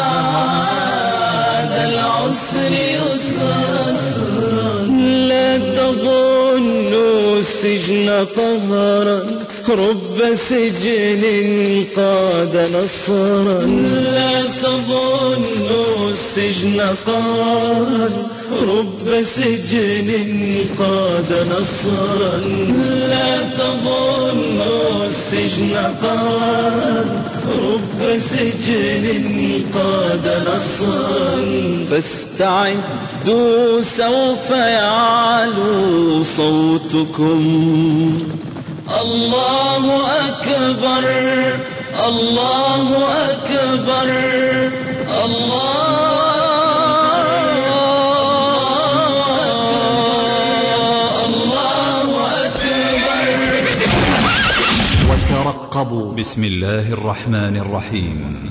بعد العسر يسرا. لا تظنوا السجن قهرا رب سجن قاد نصرا لا تظنوا السجن قهرا رب سجن قاد نصرا لا تظنوا السجن قهرا رب سجن قاد نصرا فاستعدوا سوف يعلو صوتكم الله أكبر الله أكبر الله أكبر وترقبوا. بسم الله الرحمن الرحيم.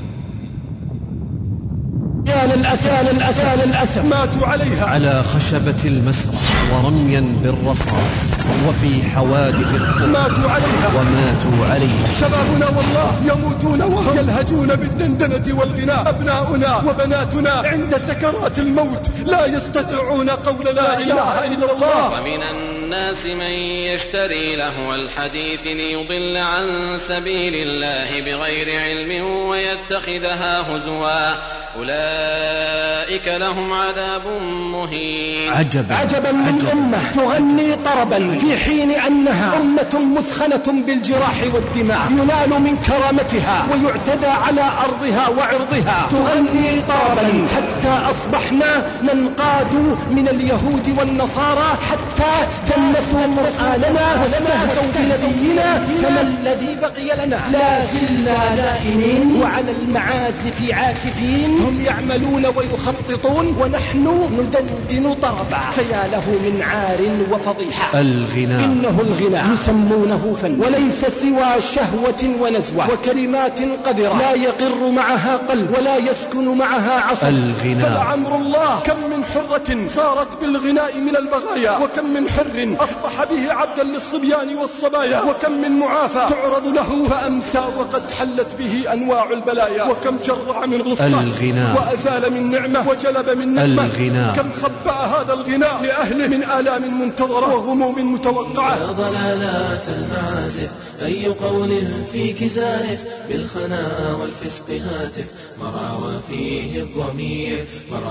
الأسى ماتوا عليها على خشبة المسرح ورميا بالرصاص وفي حوادث القتل ماتوا عليها شبابنا والله يموتون وهم يلهجون بالدندنة والغناء. أبناؤنا وبناتنا عند سكرات الموت لا يستطيعون قول لا إله إلا الله. ومن الناس من يشتري لهو الحديث ليضل عن سبيل الله بغير علم ويتخذها هزوا أولئك لهم عذاب مهين. عجبا من أمة تغني طربا في حين أنها أمة مثخنة بالجراح والدماء ينال من كرامتها ويعتدى على أرضها وعرضها. تغني طربا حتى أصبحنا ننقاد من اليهود والنصارى حتى دنسوا قرآننا واستهزوا بنبينا. فما الذي بقي لنا؟ لا زلنا نائمين وعلى المعازف عاكفين. هم يعملون ويخططون ونحن ندندن طربا. فيا له من عار وفضيحة. الغناء إنه الغناء يسمونه فن وليس سوى شهوة ونزوة وكلمات قذرة لا يقر معها قلب ولا يسكن معها عصر. الغناء فلعمر الله كم من حرة صارت بالغناء من البغايا وكم من حر أصبح به عبدا للصبيان والصبايا وكم من معافى تعرض له فأمسى وقد حلت به أنواع البلايا. وكم جرع من غصة وأزال من نعمة وجلب من نعمة. كم خبأ هذا الغناء لأهله من آلام منتظرة وغموم متوقعة. يا ضلالات المعازف أي قول فيك زائف بالخنا والفسق هاتف مرعى فيه الضمير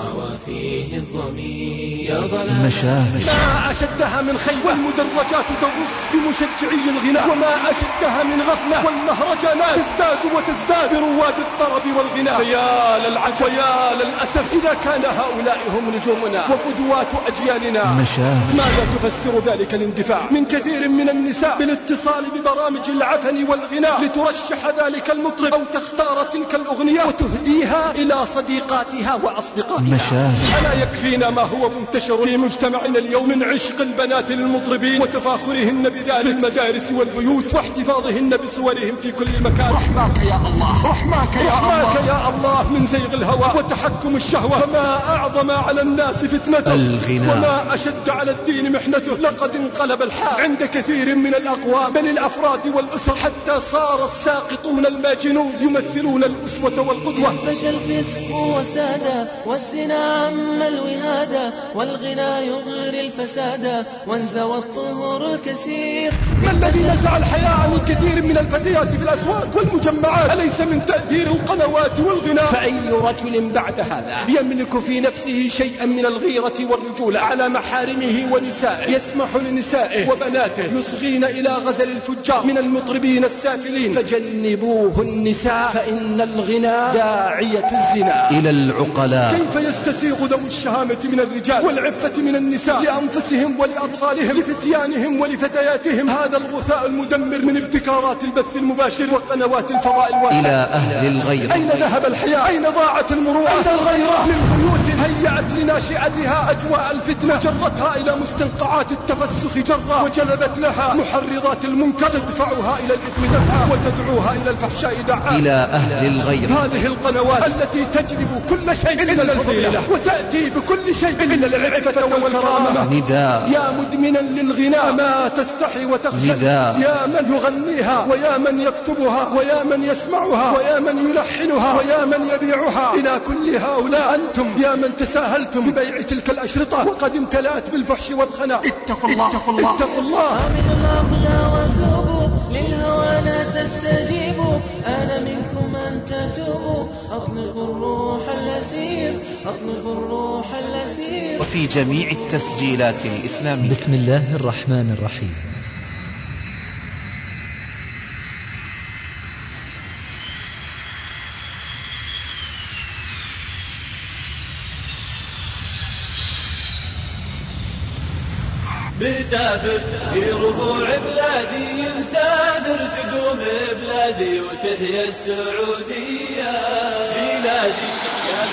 يا ضلالات مشاهد ما أشدها من خيبة والمدرجات تغص بمشجعي الغناء وما أشدها من غفلة والمهرجانات تزداد وتزداد برواد الطرب والغناء. فيا للعجب ويا للأسف إذا كان هؤلاء هم نجومنا وقدوات أجيالنا. ماذا تفسر ذلك الاندفاع من كثير من النساء بالاتصال ببرامج العفن والغناء لترشح ذلك المطرب أو تختار تلك الأغنية وتهديها إلى صديقاتها وأصدقائها؟ ألا يكفينا ما هو منتشر في مجتمعنا اليوم من عشق البنات للمطربين وتفاخرهن بذلك في المدارس والبيوت واحتفاظهن بصورهم في كل مكان؟ رحماك يا الله من زيغ الهوى وتحكم الشهوة. فما أعظم على الناس فتنته وما أشد على الدين محنته. لقد انقلب الحال عند كثير من الأقوام بل الأفراد والأسر حتى صار الساقطون الماجنون يمثلون الأسوة والقدوة. فشى الفسق وسادا والزنا عم الوهادا والغنى يغري الفسادا وانزوى الطهور الكثير. ما الذي نزع الحياة من كثير من الفتيات في الأسواق والمجمعات؟ أليس من تأثير القنوات والغناء؟ فأي رجل بعد هذا يملك في نفسه شيئا من الغيرة والرجولة على محارمه ونسائه يسمح لنسائه وبناته يصغين إلى غزل الفجار من المطربين السافلين؟ فجنبوه النساء فإن الغناء داعية الزنا. إلى العقلاء كيف يستسيغ ذوي الشهامة من الرجال والعفة من النساء لأنفسهم ولأطفالهم لفتيانهم ولفتياتهم هذا الغثاء المدمر من ابتكارات البث المباشر وقنوات الفضاء الواسع؟ إلى أهل الغير أين ذهب الحياء؟ أين ضاعت المروءة؟ أين الغيرة؟ من بيوت هيأت لناشئتها أجواء الفتنة جرتها إلى مستنقعات التفسخ جرا وجلبت لها محرضات المنكر تدفعها إلى الإثم دفعا وتدعوها إلى الفحشاء دعا. إلى أهل الغير هذه القنوات التي تجلب كل شيء إلا الفضيلة وتأتي بكل شيء إلا العفة والكرامة. نداء يا مدمن مدمنا للغناء ما تستحي وتخجل يا من يغنيها ويا من يكتبها ويا من يسمعها ويا من يلحنها ويا من يبيعها. إلى كل هؤلاء أنتم يا من تساهلتم ببيع تلك الأشرطة وقد امتلأت بالفحش والخنا، اتقوا الله اتقوا الله. من الأضياء وثوبوا للهوى لا تستجيبوا، أنا منكم أن تتوبوا، أطلقوا الروح الأسير أطلقوا الروح الأسير. وفي جميع التسجيلات الإسلامية. بسم الله الرحمن الرحيم. مسافر في ربوع بلادي، مسافر تقوم بلادي وتحيا السعودية بلادي يا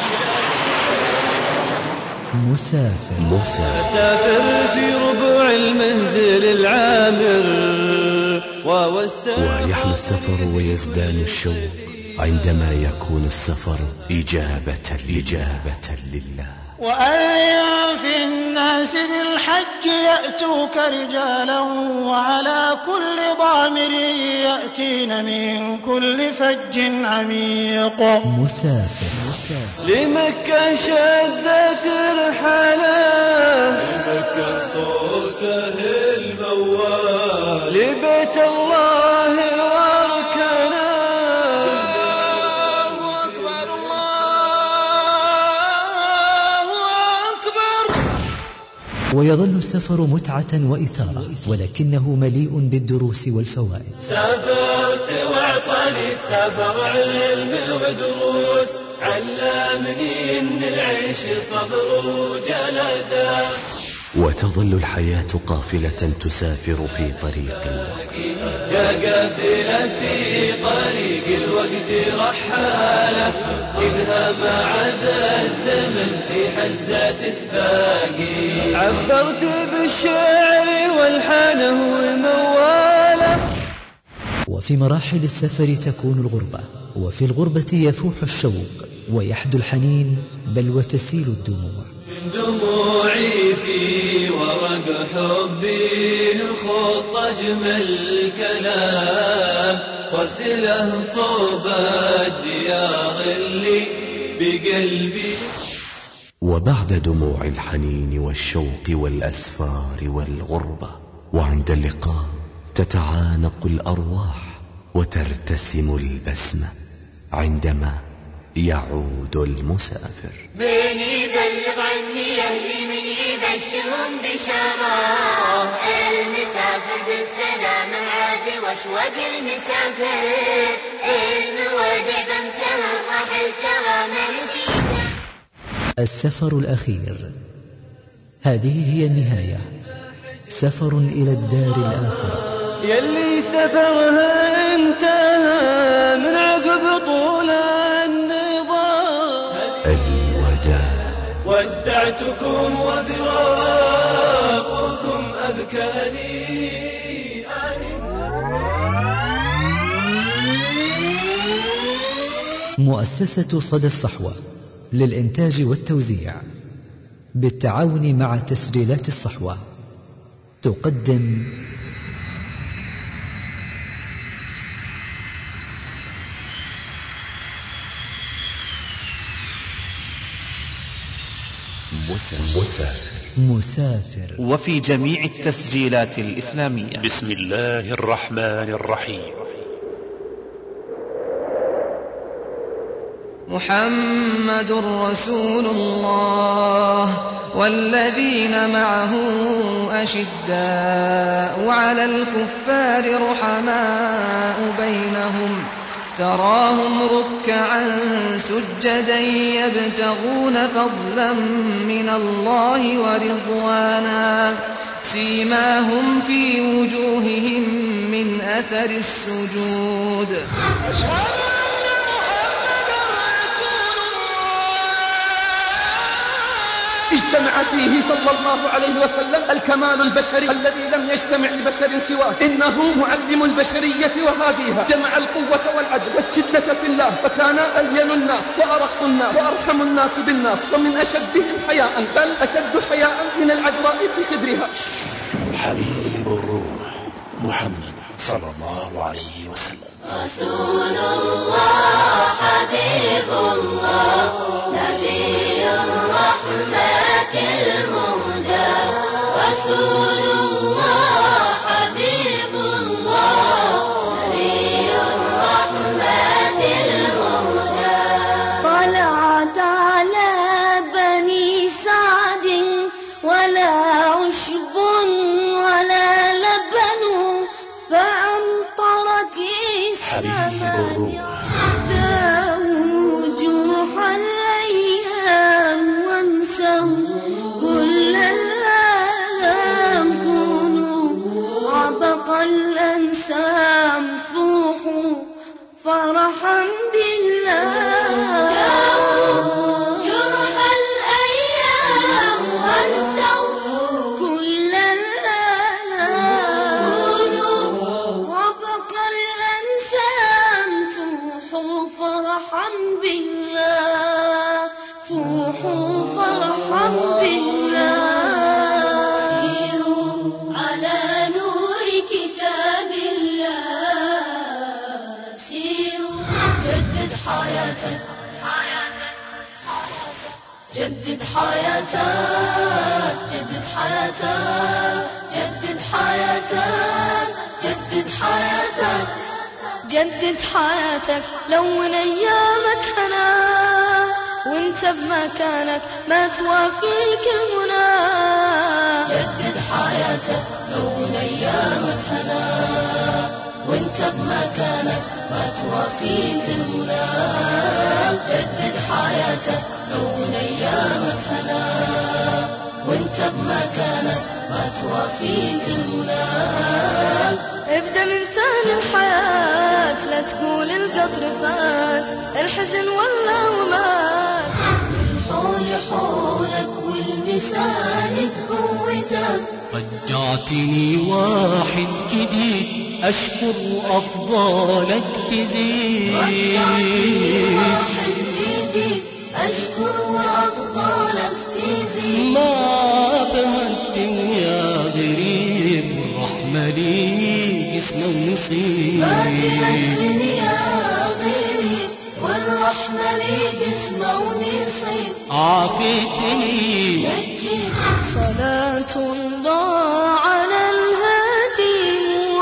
بلادي. مسافر في ربوع المنزل العامر، ويحلو السفر ويزدان الشوق عندما يكون السفر إجابة لله. وأذن في الناس بالحج يأتوك رجالا وعلى كل ضامر يأتين من كل فج عميق. مسافر لمكة شدت رحاله، لمكة صوته الموال، لبيت الله واركانه. ويظل السفر متعة وإثارة، ولكنه مليء بالدروس والفوائد. سافرت وعطاني السفر علم ودروس، علمني ان العيش صبر وجلده. وتظل الحياة قافلة تسافر في طريق الوقت، يا قافلة في طريق الوقت رحالة، كلها ما عدا الزمن في حزة سباقي. عبرت بالشعر والحانه ومواله. وفي مراحل السفر تكون الغربة، وفي الغربة يفوح الشوق ويحدو الحنين، بل وتسيل الدموع. دموعي في ورق حبي نخط أجمل كلام، وارسله صوب الديار اللي بقلبي. وبعد دموع الحنين والشوق والأسفار والغربة، وعند اللقاء تتعانق الأرواح وترتسم البسمة عندما يعود المسافر. من يبلغ عني أهلي، من يبشرهم بشارة، المسافر بالسلامة عاد واشواق المسافر، المودع بمسهر رحل ترى ما نسيته. السفر الأخير، هذه هي النهاية، سفر إلى الدار الآخرة. يلي سفرها انتهى من عقب طول الوداع. ودعتكم وفراقكم أبكاني. مؤسسة صدى الصحوة للإنتاج والتوزيع بالتعاون مع تسجيلات الصحوة تقدم مسافر. وفي جميع التسجيلات الإسلامية. بسم الله الرحمن الرحيم. محمد رسول الله والذين معه أشداء على الكفار رحماء بينهم، تراهم ركعا سجدا يبتغون فضلا من الله ورضوانا، سيماهم في وجوههم من أثر السجود. اجتمع فيه صلى الله عليه وسلم الكمال البشري الذي لم يجتمع لبشر سواه، إنه معلم البشرية وهاديها، جمع القوة والعدل والشدة في الله، فكان ألين الناس وأرق الناس وأرحم الناس بالناس، ومن أشدهم حياء، بل أشد حياء من العذراء في خدرها. حبيب الروح محمد صلى الله عليه وسلم. رسول الله حبيب الله نبي الرحمة المهدى. رسول الله حبيب الله نبي الرحمة المهدى. طلعت على بني سعد ولا عشب ولا لبن فأمطرت السماء. داووا جروح الأيام وانسوا كل الآلام. كونوا عبق الأنسام فوحوا فرحا بالله. جدد حياتك جدد حياتك جدد حياتك جدد حياتك جدد حياتك. لون ايامك هنا وانت بمكانك ما توافيك المنى. جدد حياتك لون ايامك هنا وانت بمكانك ما توافيك المنى. جدد حياتك لون ايامك هنا وانت بمكانك ما توافيك المنى. ابدأ من ثاني الحياة لا تقول القطر فات الحزن ولا ومات. الحول حولك والبساند قوتك. رجعتني واحد جديد أشكر وأفضالك تزيد. رجعتني واحد جديد أشكر وأفضالك تزيد. ما بهالدنيا غريب الرحمة لي جسم ونصيب. ما بهالدنيا غريب والرحمة لي جسم ونصيب. عافيتني نجيت. صلاة الله على الهادي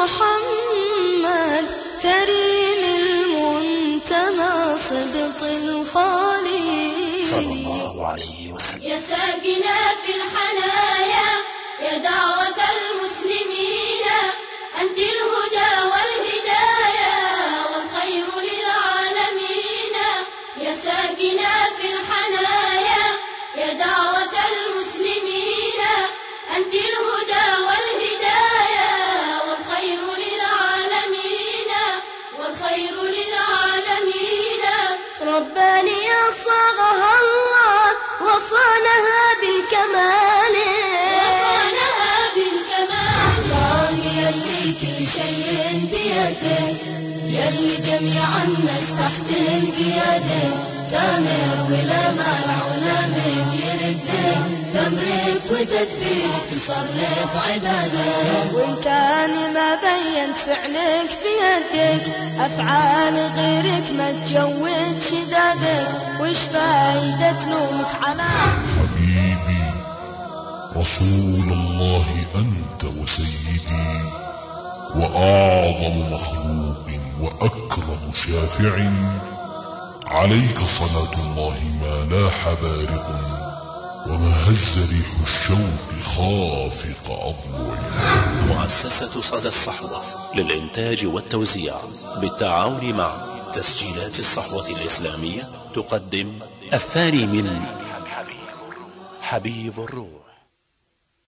محمد كريم المنتمى صدق الخالي صلى الله عليه وسلم. يا ساكنا في الحنايا يا دعوة المسلمين أنت الهدى والهدايا والخير للعالمين. يا ساكنا في الحنايا يا دعوة المسلمين أنت الهدى والهدايا والخير للعالمين والخير للعالمين. رباني صاغها الله وصانها بالكمال. وصانها بالكمال. الله يلي كل شيء بيده يلي جميع الناس تحت القيادة. تامر ولا مانع ولا من يرده تمرك وتدبير تصرف عباده. وإن كان ما بين فعلك بيدك أفعال غيرك ما تجود شدادك. وش فايدة لومك على حبيبي رسول الله أنت وسيدي وأعظم مخلوق وأكرم شافع. عليك صلاة الله ما لاح بارق وما هز ريح الشوق خافق أضلع. مؤسسة صدى الصحوة للإنتاج والتوزيع بالتعاون مع تسجيلات الصحوة الإسلامية تقدم الثاني من حبيب الروح.